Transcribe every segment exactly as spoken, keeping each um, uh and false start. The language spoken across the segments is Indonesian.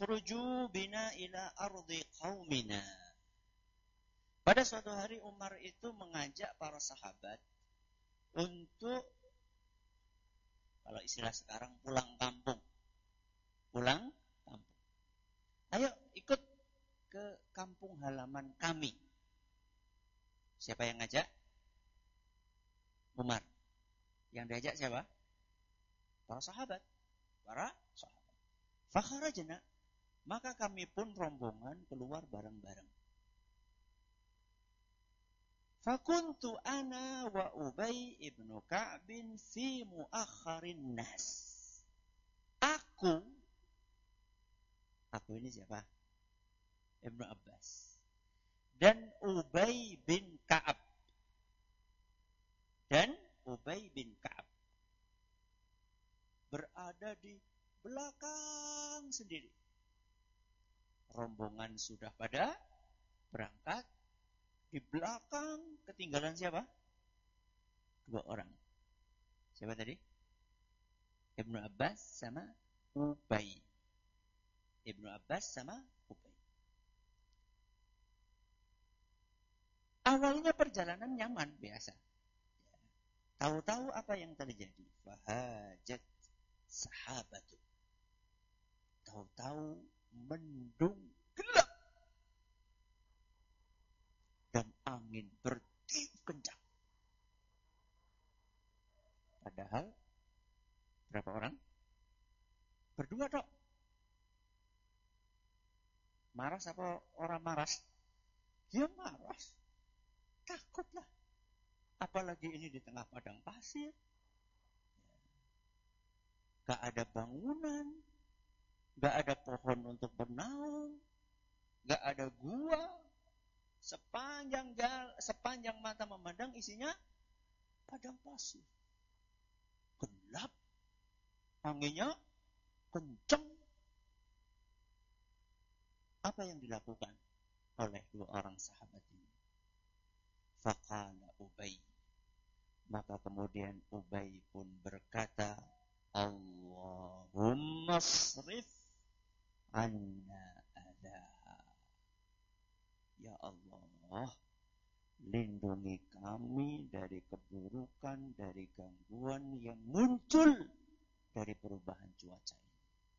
ukhruju bina ila ardi qaumina. Pada suatu hari Umar itu mengajak para sahabat untuk, kalau istilah sekarang, pulang kampung. Pulang kampung. Ayo ikut ke kampung halaman kami. Siapa yang ngajak? Umar. Yang diajak siapa? Para sahabat. Para sahabat. Fakharajna, maka kami pun rombongan keluar bareng-bareng. Fakuntu ana wa Ubay ibnu Ka'bin fi muakharin nas. Aku, aku ini siapa? Ibnu Abbas. Dan Ubay bin Ka'ab. Dan Ubay bin Ka'ab berada di belakang sendiri. Rombongan sudah pada berangkat. Di belakang ketinggalan siapa? Dua orang. Siapa tadi? Ibnu Abbas sama Ubay. Ibnu Abbas sama Ubay. Awalnya perjalanan nyaman, biasa. Tahu-tahu apa yang terjadi? Fahajat sahabatu. Tahu-tahu mendung gelap. Dan angin bertiup kencang. Padahal berapa orang? Berdua dok. Maras apa orang maras? Ya maras. Takutlah. Apalagi ini di tengah padang pasir. Gak ada bangunan. Gak ada pohon untuk bernaung. Gak ada gua. Sepanjang jal, sepanjang mata memandang isinya padang pasir. Gelap. Anginnya kencang. Apa yang dilakukan oleh dua orang sahabat ini? Faqala Ubay. Maka kemudian Ubay pun berkata, Allahumma srif anna adha. Ya Allah, lindungi kami dari keburukan, dari gangguan yang muncul dari perubahan cuaca ini.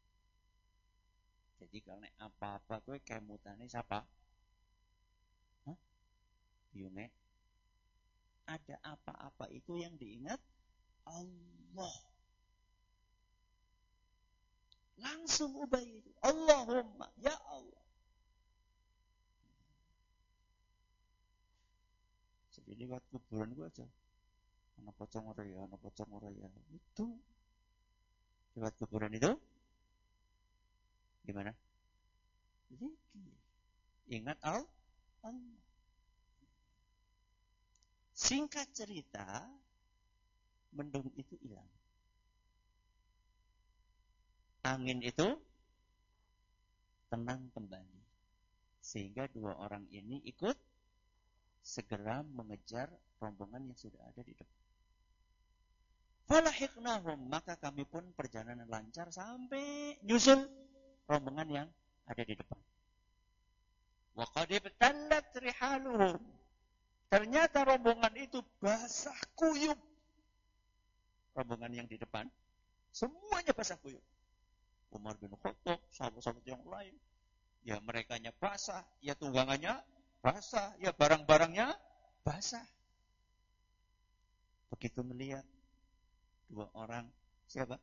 Jadi kalau apa-apa gue kemutane siapa? Hah? Biune. Ada apa-apa itu yang diingat Allah. Langsung Ubay itu, Allahumma, ya Allah. Jadi lewat kuburan gue aja. Anak pocong raya, anak pocong raya. Itu. Lewat kuburan itu. Gimana? Zikir. Ingat Allah. Singkat cerita, mendung itu hilang. Angin itu tenang kembali. Sehingga dua orang ini ikut segera mengejar rombongan yang sudah ada di depan. Falahiqnahum, maka kami pun perjalanan lancar sampai nyusul rombongan yang ada di depan. Wa qad ibtallat rihaluhum. Ternyata rombongan itu basah kuyup. Rombongan yang di depan semuanya basah kuyup. Umar bin Khattab, sahabat-sahabat yang lain, ya merekanya basah, ya tunggangannya basah, ya barang-barangnya basah. Begitu melihat dua orang, siapa?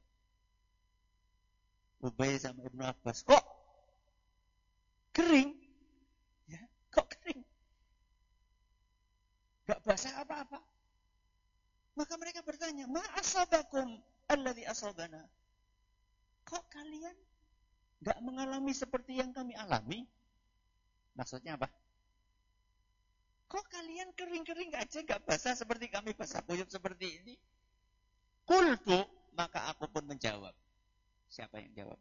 Ubay sama Ibnu Abbas. Kok kering? Ya, kok kering? Gak basah apa-apa. Maka mereka bertanya, ma asabakum alladhi asabana? Kok kalian gak mengalami seperti yang kami alami? Maksudnya apa? Kok kalian kering-kering aja gak basah seperti kami basah kuyup seperti ini? Qultu, maka aku pun menjawab. Siapa yang jawab?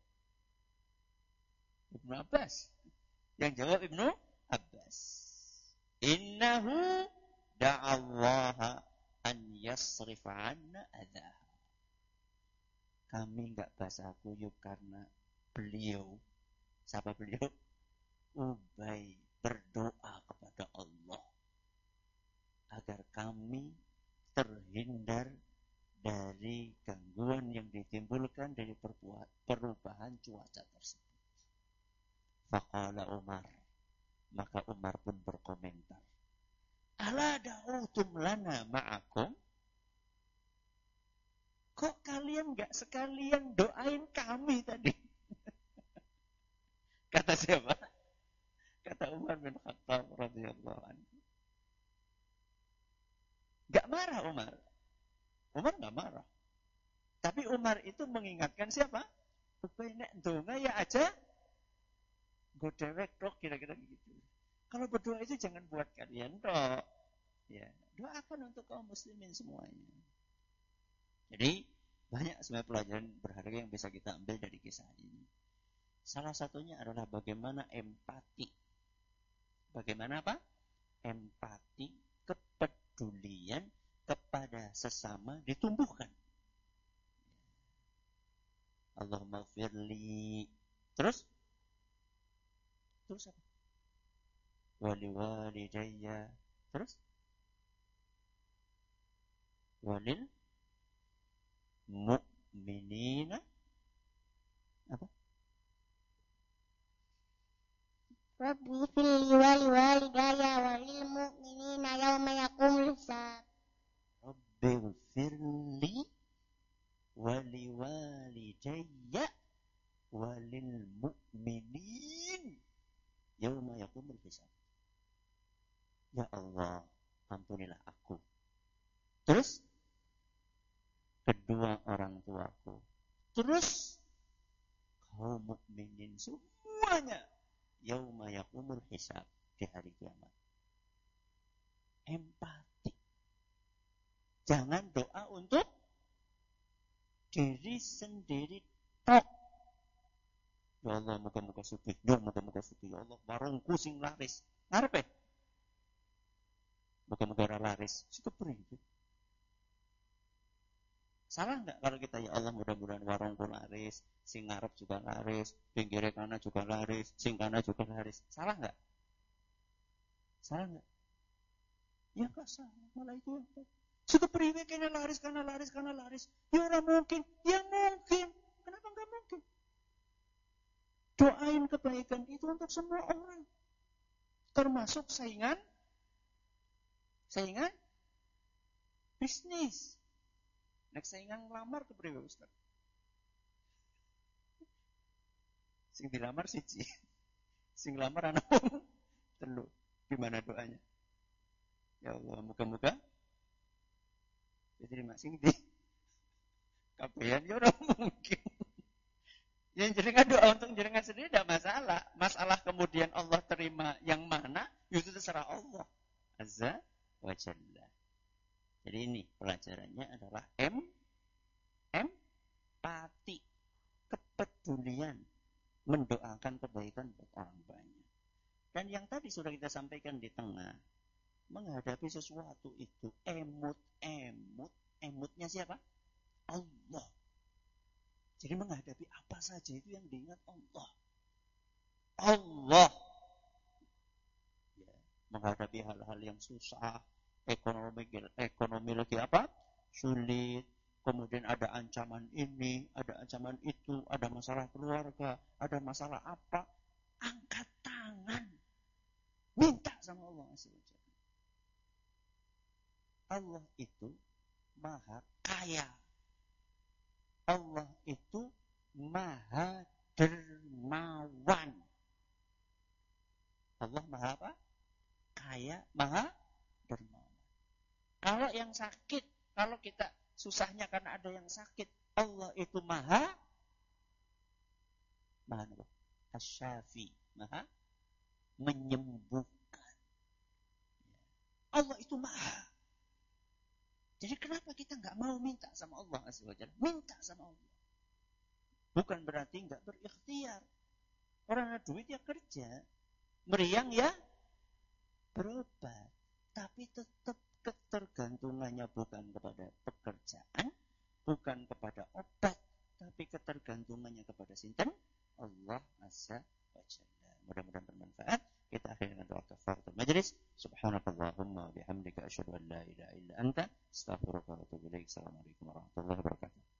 Ibnu Abbas. Yang jawab Ibnu Abbas. Innahu da'allaha an yasrifa anna adha. Kami gak basah kuyup karena beliau Siapa beliau? Ubay berdoa kepada Allah agar kami terhindar dari gangguan yang ditimbulkan dari perubahan cuaca tersebut. Faqala Umar, maka Umar pun berkomentar, ala da'utum lana ma'akum? Kok kalian gak sekalian doain kami tadi? Kata siapa? Kata Umar bin Khattab radhiyallahu anhu. Gak marah Umar. Umar gak marah. Tapi Umar itu mengingatkan siapa? Supaya nek donga ya aja go dewek tok, kira-kira begitu. Kalau berdoa itu jangan buat kalian tok. Ya, doakan untuk kaum muslimin semuanya. Jadi banyak sebenarnya pelajaran berharga yang bisa kita ambil dari kisah ini. Salah satunya adalah bagaimana empati. Bagaimana apa? Empati, kepedulian kepada sesama ditumbuhkan. Allahumma gfirli. Terus? Terus apa? Wali walidayya. Terus? Walil mu'minina. Apa? Rabbi fili wali walidayya walil mu'minina yawma yaqumul hisab. Rabbi firli wali walidayya walil mu'minin yawma yaqumul hisab. Ya Allah, ampunilah aku. Terus kedua orang tuaku. Terus kaum mukminin semuanya yauma yaqumul hisab, di hari kiamat. Empati. Jangan doa untuk diri sendiri tok. Ya Allah, muka-muka suci, ya muka-muka suci, ya Allah, warungku sing laris. Ngarepe? Muka-muka ora laris. Situ prinsip. Salah enggak kalau kita ya Allah mudah-mudahan warungku laris, sing ngarep juga laris, pinggir kanan juga laris, sing kanan juga laris. Salah enggak? Salah enggak? Ya enggak salah, malah itu yang suka priwe kena laris, karena laris, karena laris. Ya orang mungkin, ya mungkin. Kenapa enggak mungkin? Doain kebaikan itu untuk semua orang. Termasuk saingan, saingan bisnis. Nek saingan ngelamar ke priwe Ustaz? Sing dilamar siji. Sing lamar anak wong telu. Gimana doanya? Ya Allah, muka-muka jadi masing di kabehan ya ora mungkin. Yang jenengan doa untuk jenengan sendiri tidak masalah. Masalah kemudian Allah terima yang mana, itu terserah Allah Azza wa Jalla. Jadi ini pelajarannya adalah M, empati, kepedulian, mendoakan kebaikan buat orang banyak. Dan yang tadi sudah kita sampaikan di tengah, menghadapi sesuatu itu emut, emut, emutnya siapa? Allah. Jadi menghadapi apa saja itu yang diingat Allah. Allah. Ya, menghadapi hal-hal yang susah, ekonomi ekonomi lagi apa? Sulit. Kemudian ada ancaman ini, ada ancaman itu, ada masalah keluarga, ada masalah apa? Angkat tangan. Minta sama Allah. Allah itu maha kaya. Allah itu maha dermawan. Allah maha apa? Kaya, maha dermawan. Kalau yang sakit, kalau kita susahnya karena ada yang sakit, Allah itu maha maha apa? Asy-Syafi, maha menyembuhkan. Allah itu maha. Jadi kenapa kita nggak mau minta sama Allah Azza wa Jalla? Minta sama Allah. Bukan berarti nggak berikhtiar. Orang ada duit ya kerja, meriang ya berobat. Tapi tetap ketergantungannya bukan kepada pekerjaan, bukan kepada obat, tapi ketergantungannya kepada sinten Allah Azza wa jalla. Mudah-mudahan bermanfaat. Kita akhiri dengan doa kafaratul majlis. Subhanakallahumma wa bihamdika asyhadu an la ilaha illa anta astaghfiruka wa atubu ilaik. Assalamualaikum warahmatullahi wabarakatuh.